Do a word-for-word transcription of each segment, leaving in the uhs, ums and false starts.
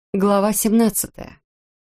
Глава семнадцатая.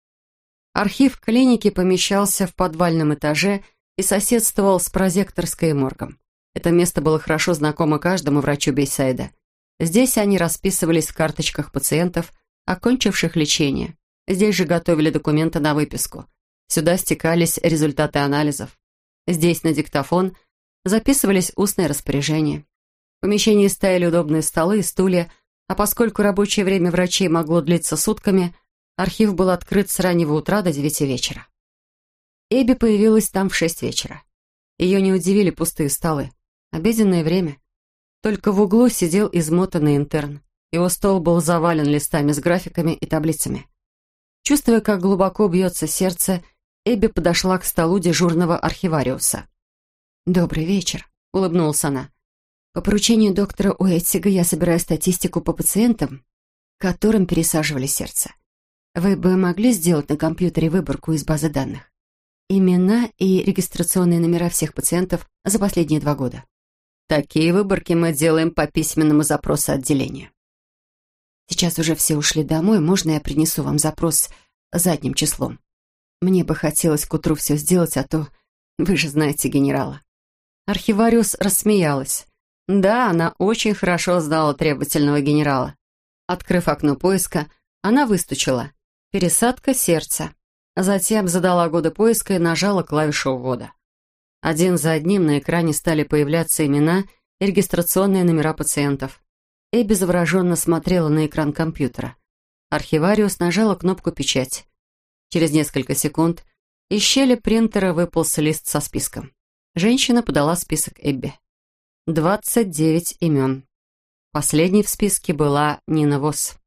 Архив клиники помещался в подвальном этаже и соседствовал с прозекторской и моргом. Это место было хорошо знакомо каждому врачу Бейсайда. Здесь они расписывались в карточках пациентов, окончивших лечение. Здесь же готовили документы на выписку. Сюда стекались результаты анализов. Здесь на диктофон записывались устные распоряжения. В помещении стояли удобные столы и стулья, а поскольку рабочее время врачей могло длиться сутками, архив был открыт с раннего утра до девяти вечера. Эбби появилась там в шесть вечера. Ее не удивили пустые столы. Обеденное время. Только в углу сидел измотанный интерн. Его стол был завален листами с графиками и таблицами. Чувствуя, как глубоко бьется сердце, Эбби подошла к столу дежурного архивариуса. «Добрый вечер», — улыбнулась она. «По поручению доктора Уэйтсига я собираю статистику по пациентам, которым пересаживали сердце. Вы бы могли сделать на компьютере выборку из базы данных? Имена и регистрационные номера всех пациентов за последние два года». «Такие выборки мы делаем по письменному запросу отделения». «Сейчас уже все ушли домой, можно я принесу вам запрос задним числом? Мне бы хотелось к утру все сделать, а то вы же знаете генерала». Архивариус рассмеялась. Да, она очень хорошо знала требовательного генерала. Открыв окно поиска, она выстучила «Пересадка сердца». Затем задала годы поиска и нажала клавишу ввода. Один за одним на экране стали появляться имена и регистрационные номера пациентов. Эбби завороженно смотрела на экран компьютера. Архивариус нажала кнопку «Печать». Через несколько секунд из щели принтера выполз лист со списком. Женщина подала список Эбби. двадцать девять имен. Последней в списке была Нина Восс.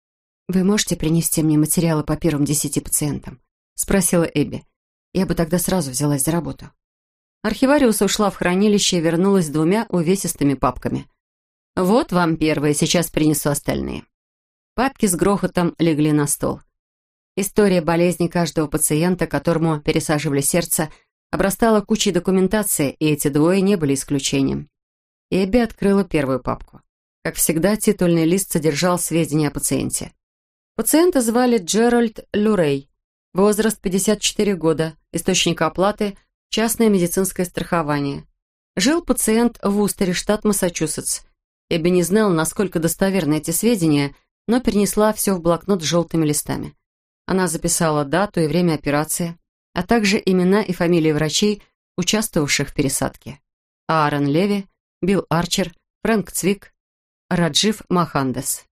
«Вы можете принести мне материалы по первым десяти пациентам?» — спросила Эбби. «Я бы тогда сразу взялась за работу». Архивариус ушла в хранилище и вернулась с двумя увесистыми папками. «Вот вам первые, сейчас принесу остальные». Папки с грохотом легли на стол. История болезни каждого пациента, которому пересаживали сердце, обрастала кучей документации, и эти двое не были исключением. Эбби открыла первую папку. Как всегда, титульный лист содержал сведения о пациенте. Пациента звали Джеральд Люрей. Возраст пятьдесят четыре года. Источник оплаты – частное медицинское страхование. Жил пациент в Устере, штат Массачусетс. Эбби не знала, насколько достоверны эти сведения, но перенесла все в блокнот с желтыми листами. Она записала дату и время операции, а также имена и фамилии врачей, участвовавших в пересадке. Аарон Леви, Билл Арчер, Фрэнк Цвик, Раджив Махандес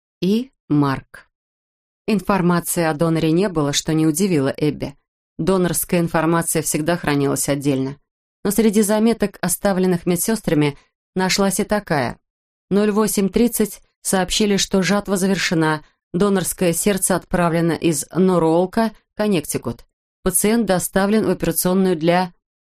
и Марк. Информации о доноре не было, что не удивило Эбби. Донорская информация всегда хранилась отдельно. Но среди заметок, оставленных медсестрами, нашлась и такая. ноль восемь тридцать сообщили, что жатва завершена, донорское сердце отправлено из Норролка, Коннектикут. Пациент доставлен в операционную для...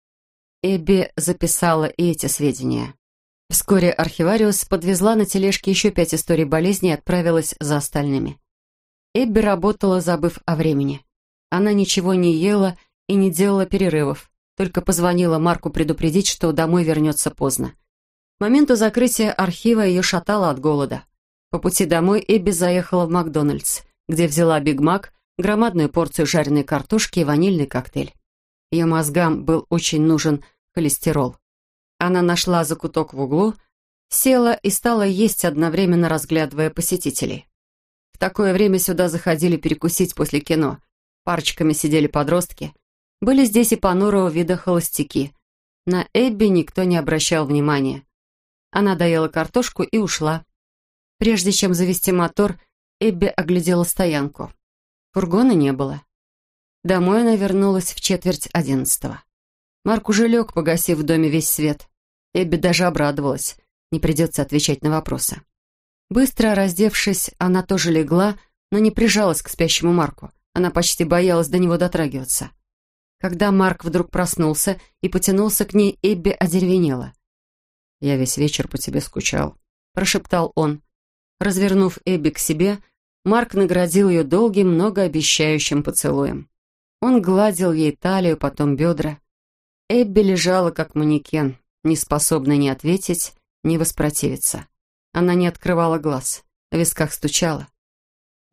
Эбби записала и эти сведения. Вскоре архивариус подвезла на тележке еще пять историй болезни и отправилась за остальными. Эбби работала, забыв о времени. Она ничего не ела и не делала перерывов, только позвонила Марку предупредить, что домой вернется поздно. К моменту закрытия архива ее шатало от голода. По пути домой Эбби заехала в Макдональдс, где взяла Биг Мак, громадную порцию жареной картошки и ванильный коктейль. Ее мозгам был очень нужен холестерол. Она нашла закуток в углу, села и стала есть, одновременно разглядывая посетителей. В такое время сюда заходили перекусить после кино. Парочками сидели подростки. Были здесь и понурого вида холостяки. На Эбби никто не обращал внимания. Она доела картошку и ушла. Прежде чем завести мотор, Эбби оглядела стоянку. Фургона не было. Домой она вернулась в четверть одиннадцатого. Марк уже лег, погасив в доме весь свет. Эбби даже обрадовалась. Не придется отвечать на вопросы. Быстро раздевшись, она тоже легла, но не прижалась к спящему Марку. Она почти боялась до него дотрагиваться. Когда Марк вдруг проснулся и потянулся к ней, Эбби одеревенела. «Я весь вечер по тебе скучал», — прошептал он. Развернув Эбби к себе, Марк наградил ее долгим, многообещающим поцелуем. Он гладил ей талию, потом бедра. Эбби лежала как манекен, не способная ни ответить, ни воспротивиться. Она не открывала глаз, в висках стучала.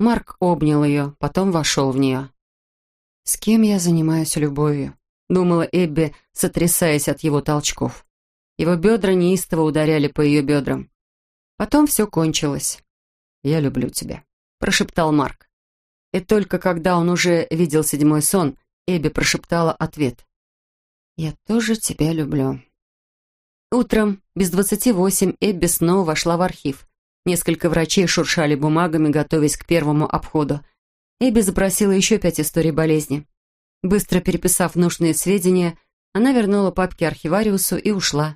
Марк обнял ее, потом вошел в нее. «С кем я занимаюсь любовью?» — думала Эбби, сотрясаясь от его толчков. Его бедра неистово ударяли по ее бедрам. Потом все кончилось. «Я люблю тебя», — прошептал Марк. И только когда он уже видел седьмой сон, Эбби прошептала ответ. «Я тоже тебя люблю». Утром, без двадцати восемь, Эбби снова вошла в архив. Несколько врачей шуршали бумагами, готовясь к первому обходу. Эбби запросила еще пять историй болезни. Быстро переписав нужные сведения, она вернула папки архивариусу и ушла.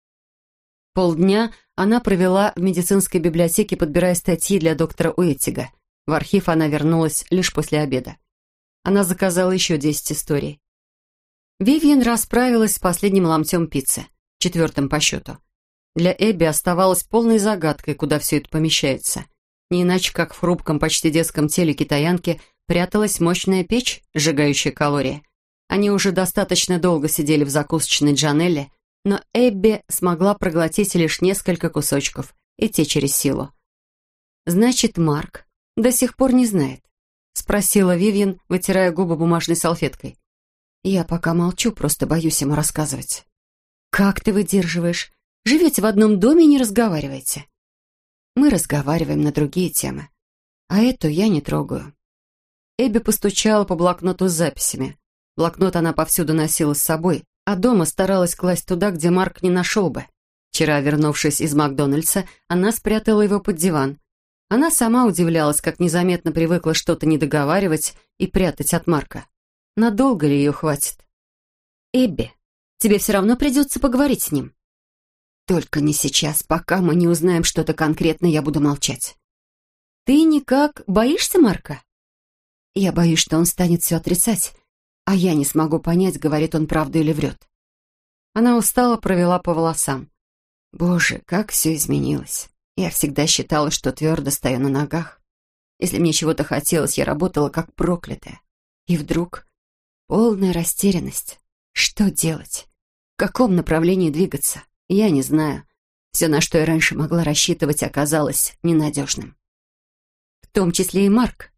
Полдня она провела в медицинской библиотеке, подбирая статьи для доктора Уэттига. В архив она вернулась лишь после обеда. Она заказала еще десять историй. Вивьен расправилась с последним ломтем пиццы, четвертым по счету. Для Эбби оставалось полной загадкой, куда все это помещается. Не иначе, как в хрупком, почти детском теле китаянки пряталась мощная печь, сжигающая калории. Они уже достаточно долго сидели в закусочной Джанелли, но Эбби смогла проглотить лишь несколько кусочков, и те через силу. «Значит, Марк до сих пор не знает?» — спросила Вивьен, вытирая губы бумажной салфеткой. «Я пока молчу, просто боюсь ему рассказывать». «Как ты выдерживаешь? Живете в одном доме и не разговариваете?» «Мы разговариваем на другие темы, а эту я не трогаю». Эбби постучала по блокноту с записями. Блокнот она повсюду носила с собой, а дома старалась класть туда, где Марк не нашел бы. Вчера, вернувшись из Макдональдса, она спрятала его под диван. Она сама удивлялась, как незаметно привыкла что-то недоговаривать и прятать от Марка. Надолго ли ее хватит? «Эбби, тебе все равно придется поговорить с ним». «Только не сейчас, пока мы не узнаем что-то конкретное, я буду молчать». «Ты никак боишься Марка?» «Я боюсь, что он станет все отрицать, а я не смогу понять, говорит он правду или врет». Она устало провела по волосам. «Боже, как все изменилось. Я всегда считала, что твердо стою на ногах. Если мне чего-то хотелось, я работала как проклятая. И вдруг полная растерянность. Что делать? В каком направлении двигаться? Я не знаю. Все, на что я раньше могла рассчитывать, оказалось ненадежным. В том числе и Марк.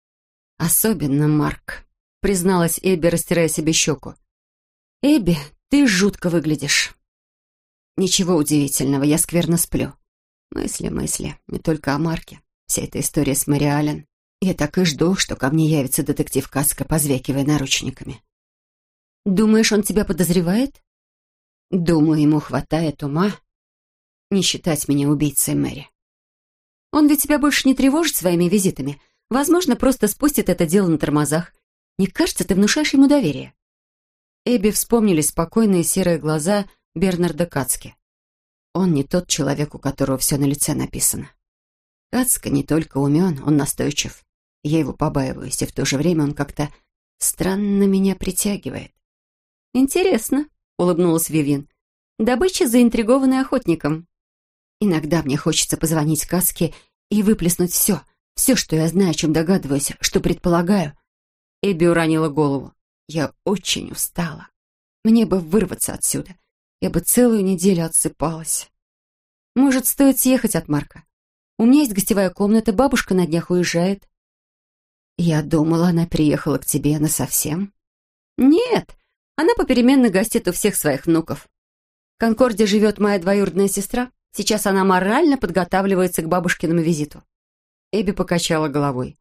Особенно Марк», — призналась Эбби, растирая себе щеку. «Эбби, ты жутко выглядишь». «Ничего удивительного, я скверно сплю. Мысли, мысли, не только о Марке. Вся эта история с Мэри Аллен. Я так и жду, что ко мне явится детектив Каска, позвякивая наручниками». «Думаешь, он тебя подозревает?» «Думаю, ему хватает ума не считать меня убийцей Мэри». «Он ведь тебя больше не тревожит своими визитами. Возможно, просто спустит это дело на тормозах. Не кажется, ты внушаешь ему доверие?» Эбби вспомнили спокойные серые глаза Бернарда Кацки. Он не тот человек, у которого все на лице написано. Кацка не только умен, он настойчив. Я его побаиваюсь, и в то же время он как-то странно меня притягивает. «Интересно», — улыбнулась Вивьен. «Добыча, заинтригованная охотником». «Иногда мне хочется позвонить Кацке и выплеснуть все, все, что я знаю, о чем догадываюсь, что предполагаю». Эбби уронила голову. «Я очень устала. Мне бы вырваться отсюда. Я бы целую неделю отсыпалась. Может, стоит съехать от Марка? У меня есть гостевая комната, бабушка на днях уезжает». «Я думала, она приехала к тебе насовсем». «Нет, она попеременно гостит у всех своих внуков. В Конкорде живет моя двоюродная сестра. Сейчас она морально подготавливается к бабушкиному визиту». Эбби покачала головой.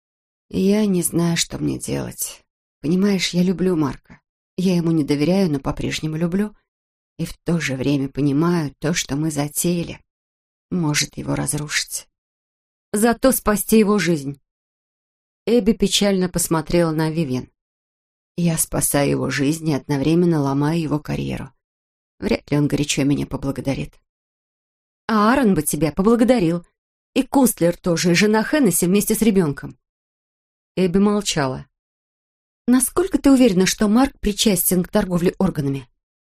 «Я не знаю, что мне делать. Понимаешь, я люблю Марка. Я ему не доверяю, но по-прежнему люблю. И в то же время понимаю, то, что мы затеяли, может его разрушить. Зато спасти его жизнь». Эбби печально посмотрела на Вивьен. «Я спасаю его жизнь и одновременно ломаю его карьеру. Вряд ли он горячо меня поблагодарит». «А Аарон бы тебя поблагодарил. И Кунстлер тоже, и жена Хеннесси вместе с ребенком». Эбби молчала. «Насколько ты уверена, что Марк причастен к торговле органами?»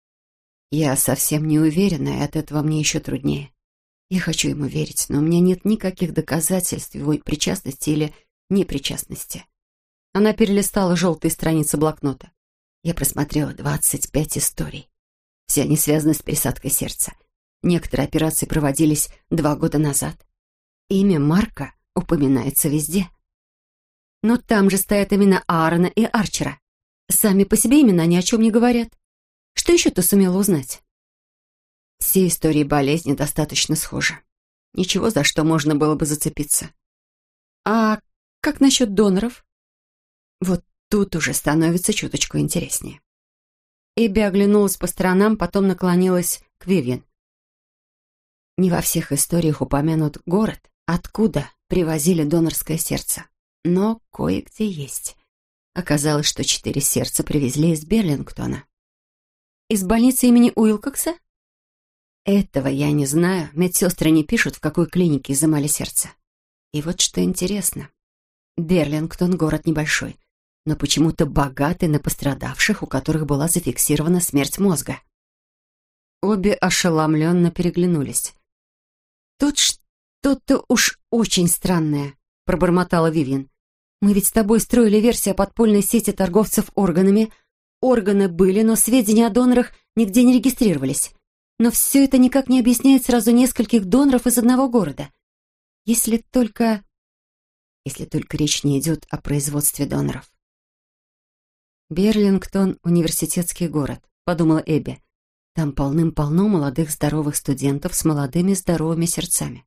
«Я совсем не уверена, и от этого мне еще труднее. Я хочу ему верить, но у меня нет никаких доказательств его причастности или непричастности». Она перелистала желтые страницы блокнота. Я просмотрела двадцать пять историй. Все они связаны с пересадкой сердца. Некоторые операции проводились два года назад. Имя Марка упоминается везде. Но там же стоят имена Аарона и Арчера. Сами по себе имена ни о чем не говорят. Что еще ты сумела узнать? Все истории болезни достаточно схожи. Ничего, за что можно было бы зацепиться. А как насчет доноров? Вот тут уже становится чуточку интереснее. Эбби оглянулась по сторонам, потом наклонилась к Вивьен. Не во всех историях упомянут город, откуда привозили донорское сердце. Но кое-где есть. Оказалось, что четыре сердца привезли из Берлингтона. Из больницы имени Уилкокса? Этого я не знаю. Медсестры не пишут, в какой клинике изымали сердце. И вот что интересно. Берлингтон — город небольшой, но почему-то богатый на пострадавших, у которых была зафиксирована смерть мозга. Обе ошеломленно переглянулись. «Тут что-то уж очень странное», — пробормотала Вивьен. «Мы ведь с тобой строили версию о подпольной сети торговцев органами. Органы были, но сведения о донорах нигде не регистрировались. Но все это никак не объясняет сразу нескольких доноров из одного города. Если только... Если только речь не идет о производстве доноров». «Берлингтон — университетский город», — подумала Эбби. «Там полным-полно молодых здоровых студентов с молодыми здоровыми сердцами».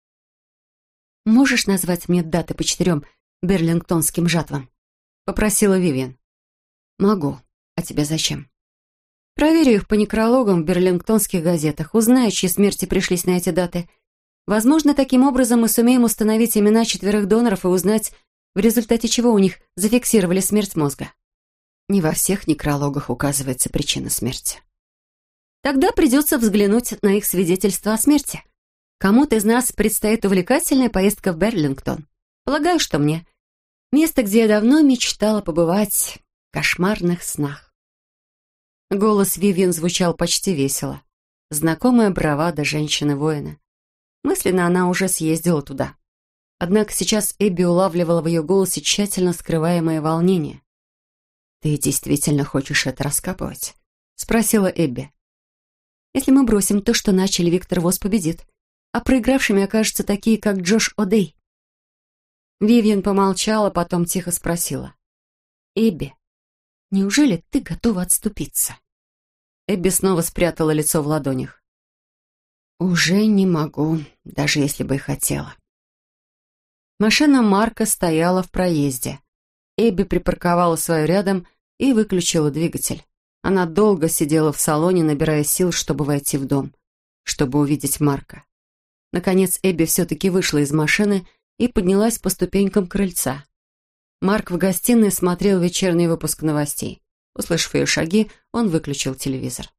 «Можешь назвать мне даты по четырем берлингтонским жатвам?» — попросила Вивьен. «Могу. А тебе зачем?» «Проверю их по некрологам в берлингтонских газетах, узнаю, чьи смерти пришлись на эти даты. Возможно, таким образом мы сумеем установить имена четверых доноров и узнать, в результате чего у них зафиксировали смерть мозга. Не во всех некрологах указывается причина смерти. Тогда придется взглянуть на их свидетельства о смерти. Кому-то из нас предстоит увлекательная поездка в Берлингтон. Полагаю, что мне. Место, где я давно мечтала побывать в кошмарных снах». Голос Вивьен звучал почти весело. Знакомая бравада женщины-воина. Мысленно она уже съездила туда. Однако сейчас Эбби улавливала в ее голосе тщательно скрываемое волнение. «Ты действительно хочешь это раскапывать?» — спросила Эбби. «Если мы бросим то, что начали, Виктор Восс победит, а проигравшими окажутся такие, как Джош О'Дей». Вивьен помолчала, потом тихо спросила. «Эбби, неужели ты готова отступиться?» Эбби снова спрятала лицо в ладонях. «Уже не могу, даже если бы и хотела». Машина Марка стояла в проезде. Эбби припарковала свою рядом и выключила двигатель. Она долго сидела в салоне, набирая сил, чтобы войти в дом, чтобы увидеть Марка. Наконец Эбби все-таки вышла из машины и поднялась по ступенькам крыльца. Марк в гостиной смотрел вечерний выпуск новостей. Услышав ее шаги, он выключил телевизор.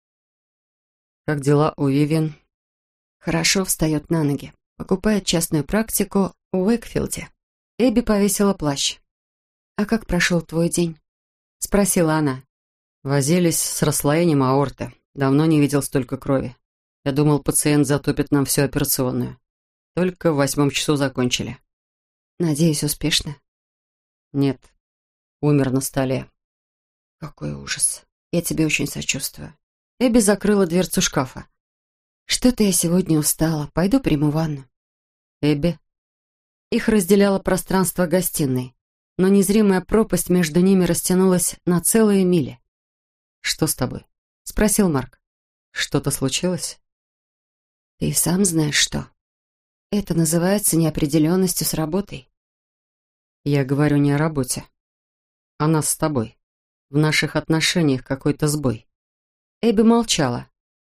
«Как дела у Вивьен?» «Хорошо, встает на ноги. Покупает частную практику в Уэйкфилде». Эбби повесила плащ. «А как прошел твой день?» — спросила она. «Возились с расслоением аорты. Давно не видел столько крови. Я думал, пациент затопит нам всю операционную. Только в восьмом часу закончили». «Надеюсь, успешно?» «Нет. Умер на столе». «Какой ужас. Я тебе очень сочувствую». Эбби закрыла дверцу шкафа. «Что-то я сегодня устала. Пойду приму ванну». «Эбби?» Их разделяло пространство гостиной, но незримая пропасть между ними растянулась на целые мили. «Что с тобой?» — спросил Марк. «Что-то случилось?» «Ты сам знаешь, что. Это называется неопределенностью с работой». «Я говорю не о работе. О нас с тобой. В наших отношениях какой-то сбой». Эбби молчала.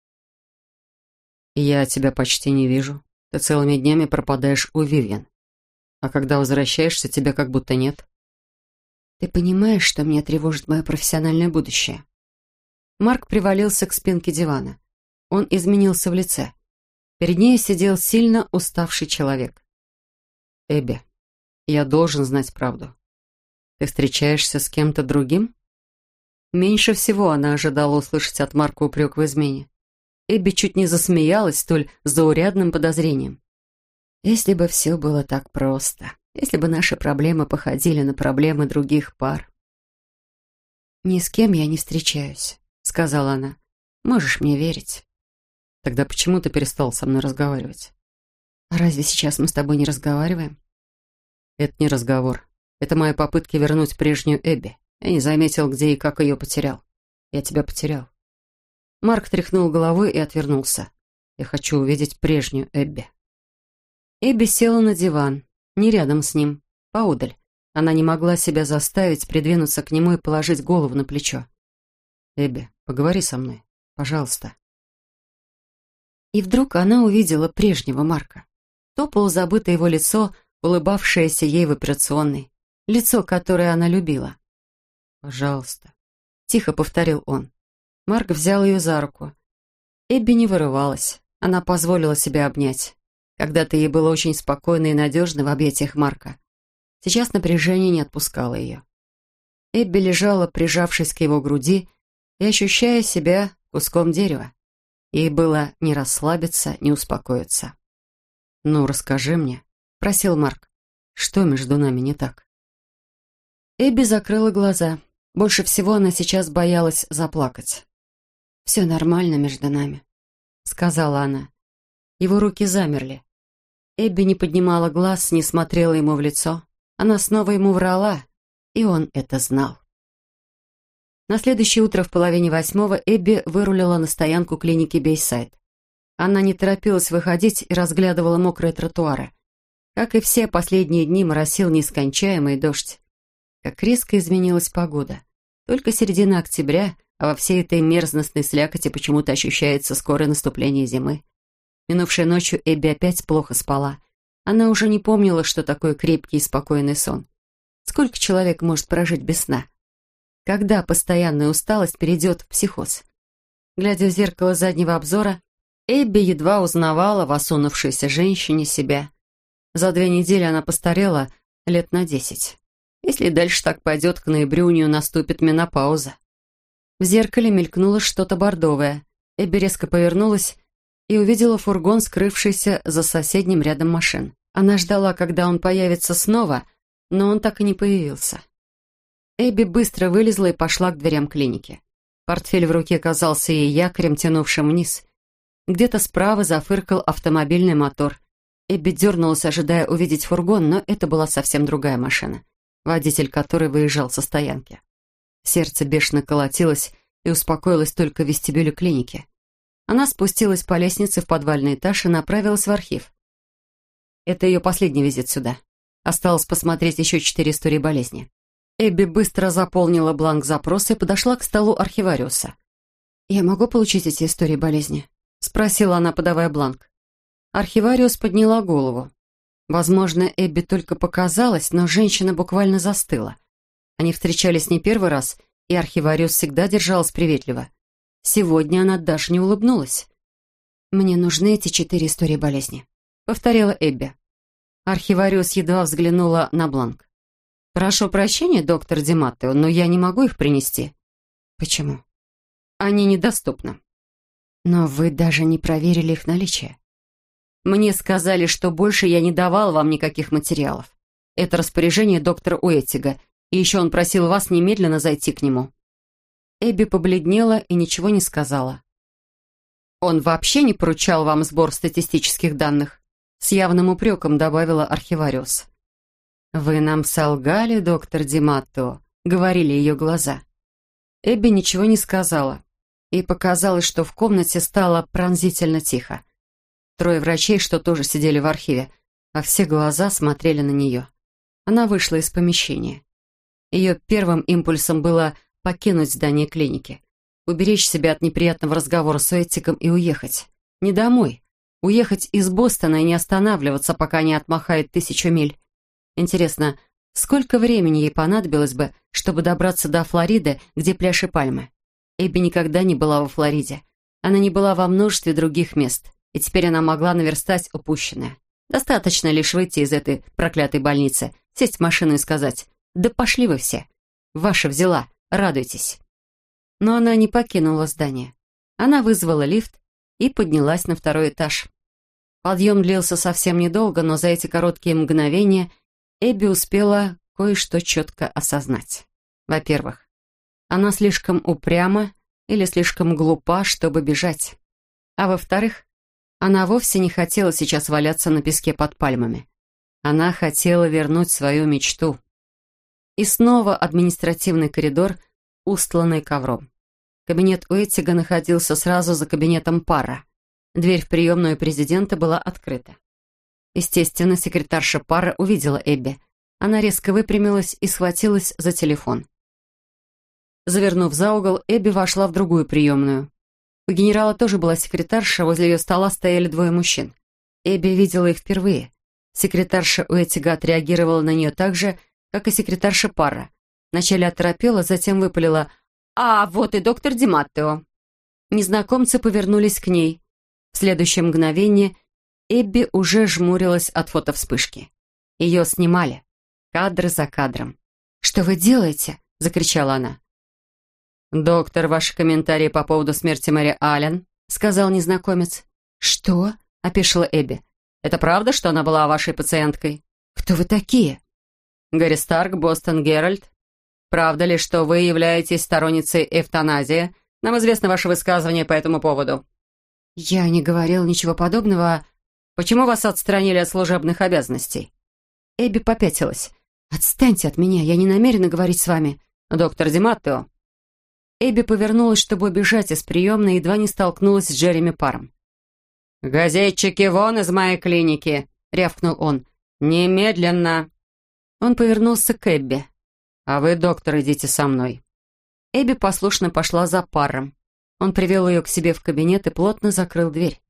«Я тебя почти не вижу. Ты целыми днями пропадаешь у Вивьен. А когда возвращаешься, тебя как будто нет». «Ты понимаешь, что меня тревожит мое профессиональное будущее?» Марк привалился к спинке дивана. Он изменился в лице. Перед ней сидел сильно уставший человек. «Эбби, я должен знать правду. Ты встречаешься с кем-то другим?» Меньше всего она ожидала услышать от Марка упрек в измене. Эбби чуть не засмеялась столь заурядным подозрением. «Если бы все было так просто, если бы наши проблемы походили на проблемы других пар». «Ни с кем я не встречаюсь», — сказала она. «Можешь мне верить». «Тогда почему ты перестал со мной разговаривать?» А разве сейчас мы с тобой не разговариваем? Это не разговор. Это мои попытки вернуть прежнюю Эбби. Я не заметил, где и как ее потерял. Я тебя потерял. Марк тряхнул головой и отвернулся. Я хочу увидеть прежнюю Эбби. Эбби села на диван, не рядом с ним, поодаль. Она не могла себя заставить придвинуться к нему и положить голову на плечо. «Эбби, поговори со мной, пожалуйста». И вдруг она увидела прежнего Марка. То полузабытое его лицо, улыбавшееся ей в операционной. Лицо, которое она любила. «Пожалуйста», — тихо повторил он. Марк взял ее за руку. Эбби не вырывалась. Она позволила себя обнять. Когда-то ей было очень спокойно и надежно в объятиях Марка. Сейчас напряжение не отпускало ее. Эбби лежала, прижавшись к его груди и ощущая себя куском дерева. Ей было не расслабиться, не успокоиться. «Ну, расскажи мне», — просил Марк, — «что между нами не так?» Эбби закрыла глаза. Больше всего она сейчас боялась заплакать. «Все нормально между нами», — сказала она. Его руки замерли. Эбби не поднимала глаз, не смотрела ему в лицо. Она снова ему врала, и он это знал. На следующее утро в половине восьмого Эбби вырулила на стоянку клиники Бейсайд. Она не торопилась выходить и разглядывала мокрые тротуары. Как и все последние дни, моросил нескончаемый дождь. Как резко изменилась погода. Только середина октября, а во всей этой мерзностной слякоти почему-то ощущается скорое наступление зимы. Минувшей ночью Эбби опять плохо спала. Она уже не помнила, что такое крепкий и спокойный сон. Сколько человек может прожить без сна? Когда постоянная усталость перейдет в психоз? Глядя в зеркало заднего обзора, Эбби едва узнавала в осунувшейся женщине себя. За две недели она постарела лет на десять. Если дальше так пойдет, к ноябрю у нее наступит менопауза. В зеркале мелькнуло что-то бордовое. Эбби резко повернулась и увидела фургон, скрывшийся за соседним рядом машин. Она ждала, когда он появится снова, но он так и не появился. Эбби быстро вылезла и пошла к дверям клиники. Портфель в руке казался ей якорем, тянувшим вниз. Где-то справа зафыркал автомобильный мотор. Эбби дернулась, ожидая увидеть фургон, но это была совсем другая машина, водитель которой выезжал со стоянки. Сердце бешено колотилось и успокоилось только в вестибюле клиники. Она спустилась по лестнице в подвальный этаж и направилась в архив. Это ее последний визит сюда. Осталось посмотреть еще четыре истории болезни. Эбби быстро заполнила бланк запроса и подошла к столу архивариуса. «Я могу получить эти истории болезни?» — спросила она, подавая бланк. Архивариус подняла голову. Возможно, Эбби только показалось, но женщина буквально застыла. Они встречались не первый раз, и архивариус всегда держалась приветливо. Сегодня она даже не улыбнулась. «Мне нужны эти четыре истории болезни», — повторила Эбби. Архивариус едва взглянула на бланк. «Прошу прощения, доктор Ди Маттео, но я не могу их принести». «Почему?» «Они недоступны». «Но вы даже не проверили их наличие». «Мне сказали, что больше я не давал вам никаких материалов. Это распоряжение доктора Уэттига, и еще он просил вас немедленно зайти к нему». Эбби побледнела и ничего не сказала. «Он вообще не поручал вам сбор статистических данных?» С явным упреком добавила архивариус. «Вы нам солгали, доктор Ди Маттео», — говорили ее глаза. Эбби ничего не сказала. Ей показалось, что в комнате стало пронзительно тихо. Трое врачей, что тоже сидели в архиве, а все глаза смотрели на нее. Она вышла из помещения. Ее первым импульсом было покинуть здание клиники, уберечь себя от неприятного разговора с Уэттигом и уехать. Не домой. Уехать из Бостона и не останавливаться, пока не отмахает тысячу миль. Интересно, сколько времени ей понадобилось бы, чтобы добраться до Флориды, где пляж и пальмы? Эбби никогда не была во Флориде. Она не была во множестве других мест, и теперь она могла наверстать упущенное. Достаточно лишь выйти из этой проклятой больницы, сесть в машину и сказать: «Да пошли вы все! Ваша взяла! Радуйтесь!» Но она не покинула здание. Она вызвала лифт и поднялась на второй этаж. Подъем длился совсем недолго, но за эти короткие мгновения Эбби успела кое-что четко осознать. Во-первых, она слишком упряма или слишком глупа, чтобы бежать. А во-вторых, Она вовсе не хотела сейчас валяться на песке под пальмами. Она хотела вернуть свою мечту. И снова административный коридор, устланный ковром. Кабинет Уэттига находился сразу за кабинетом Парра. Дверь в приемную президента была открыта. Естественно, секретарша Парра увидела Эбби. Она резко выпрямилась и схватилась за телефон. Завернув за угол, Эбби вошла в другую приемную. У генерала тоже была секретарша, возле ее стола стояли двое мужчин. Эбби видела их впервые. Секретарша Уэттига отреагировала на нее так же, как и секретарша Парра. Вначале оторопела, затем выпалила: «А, вот и доктор Ди Маттео». Незнакомцы повернулись к ней. В следующее мгновение Эбби уже жмурилась от фотовспышки. Ее снимали. Кадр за кадром. «Что вы делаете?» — закричала она. «Доктор, ваши комментарии по поводу смерти Мэри Аллен», — сказал незнакомец. «Что?» — опешила Эбби. «Это правда, что она была вашей пациенткой?» «Кто вы такие?» «Гэри Старк, Бостон Геральд. Правда ли, что вы являетесь сторонницей эвтаназии? Нам известно ваше высказывание по этому поводу». «Я не говорил ничего подобного. Почему вас отстранили от служебных обязанностей?» Эбби попятилась. «Отстаньте от меня, я не намерена говорить с вами». «Доктор Ди Маттео». Эбби повернулась, чтобы убежать из приемной, и едва не столкнулась с Джереми Парром. «Газетчики, вон из моей клиники!» — рявкнул он. «Немедленно!» Он повернулся к Эбби. «А вы, доктор, идите со мной». Эбби послушно пошла за Парром. Он привел ее к себе в кабинет и плотно закрыл дверь.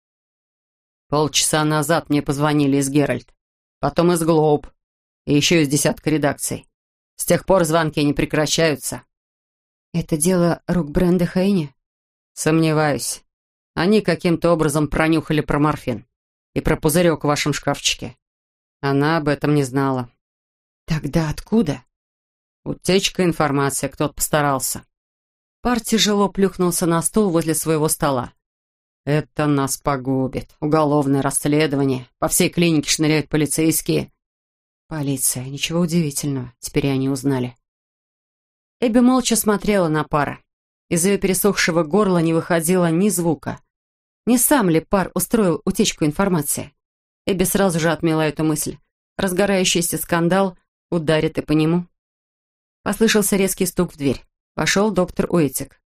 «Полчаса назад мне позвонили из Геральд, потом из Глоуб, и еще из десятка редакций. С тех пор звонки не прекращаются». «Это дело рук Бренды Хейни?» «Сомневаюсь. Они каким-то образом пронюхали про морфин и про пузырек в вашем шкафчике. Она об этом не знала». «Тогда откуда?» «Утечка информации, кто-то постарался». Пар тяжело плюхнулся на стул возле своего стола. «Это нас погубит. Уголовное расследование. По всей клинике шныряют полицейские». «Полиция. Ничего удивительного. Теперь они узнали». Эбби молча смотрела на Пара. Из ее пересохшего горла не выходило ни звука. Не сам ли Пар устроил утечку информации? Эбби сразу же отмела эту мысль. Разгорающийся скандал ударит и по нему. Послышался резкий стук в дверь. Вошел доктор Уэттиг.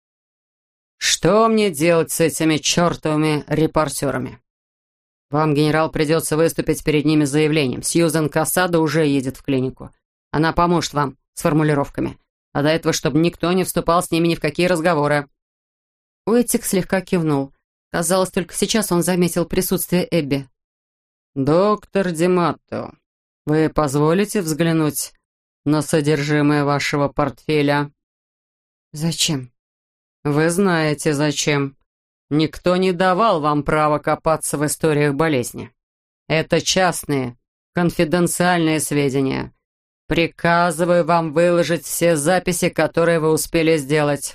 «Что мне делать с этими чертовыми репортерами? Вам, генерал, придется выступить перед ними с заявлением. Сьюзен Кассадо уже едет в клинику. Она поможет вам с формулировками. А до этого, чтобы никто не вступал с ними ни в какие разговоры». Уэттиг слегка кивнул. Казалось, только сейчас он заметил присутствие Эбби. «Доктор Ди Маттео, вы позволите взглянуть на содержимое вашего портфеля?» «Зачем?» «Вы знаете, зачем. Никто не давал вам права копаться в историях болезни. Это частные, конфиденциальные сведения. Приказываю вам выложить все записи, которые вы успели сделать».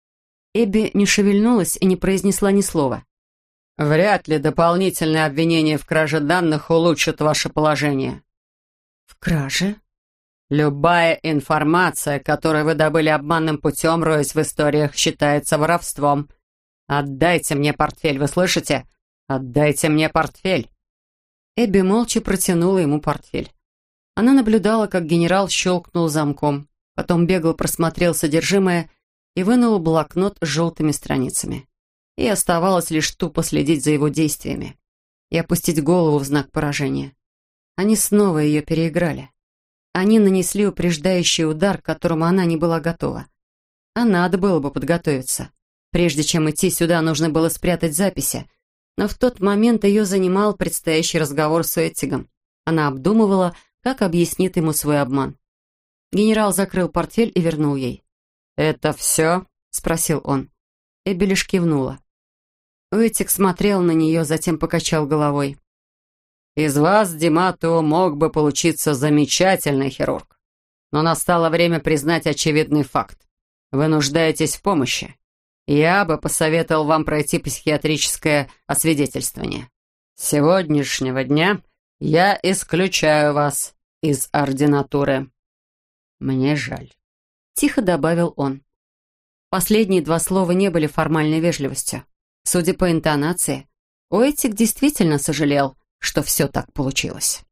Эбби не шевельнулась и не произнесла ни слова. «Вряд ли дополнительное обвинение в краже данных улучшит ваше положение». «В краже?» «Любая информация, которую вы добыли обманным путем, роясь в историях, считается воровством. Отдайте мне портфель, вы слышите? Отдайте мне портфель». Эбби молча протянула ему портфель. Она наблюдала, как генерал щелкнул замком, потом бегло просмотрел содержимое и вынул блокнот с желтыми страницами. И оставалось лишь тупо следить за его действиями и опустить голову в знак поражения. Они снова ее переиграли. Они нанесли упреждающий удар, к которому она не была готова. А надо было бы подготовиться. Прежде чем идти сюда, нужно было спрятать записи. Но в тот момент ее занимал предстоящий разговор с Уэттигом. Она обдумывала, как объяснит ему свой обман. Генерал закрыл портфель и вернул ей. «Это все?» — спросил он. Эбби лишь кивнула. Уэттиг смотрел на нее, затем покачал головой. «Из вас, Ди Маттео, мог бы получиться замечательный хирург. Но настало время признать очевидный факт. Вы нуждаетесь в помощи. Я бы посоветовал вам пройти психиатрическое освидетельствование. С сегодняшнего дня я исключаю вас из ординатуры». «Мне жаль», — тихо добавил он. Последние два слова не были формальной вежливостью. Судя по интонации, Уэйтик действительно сожалел, что все так получилось.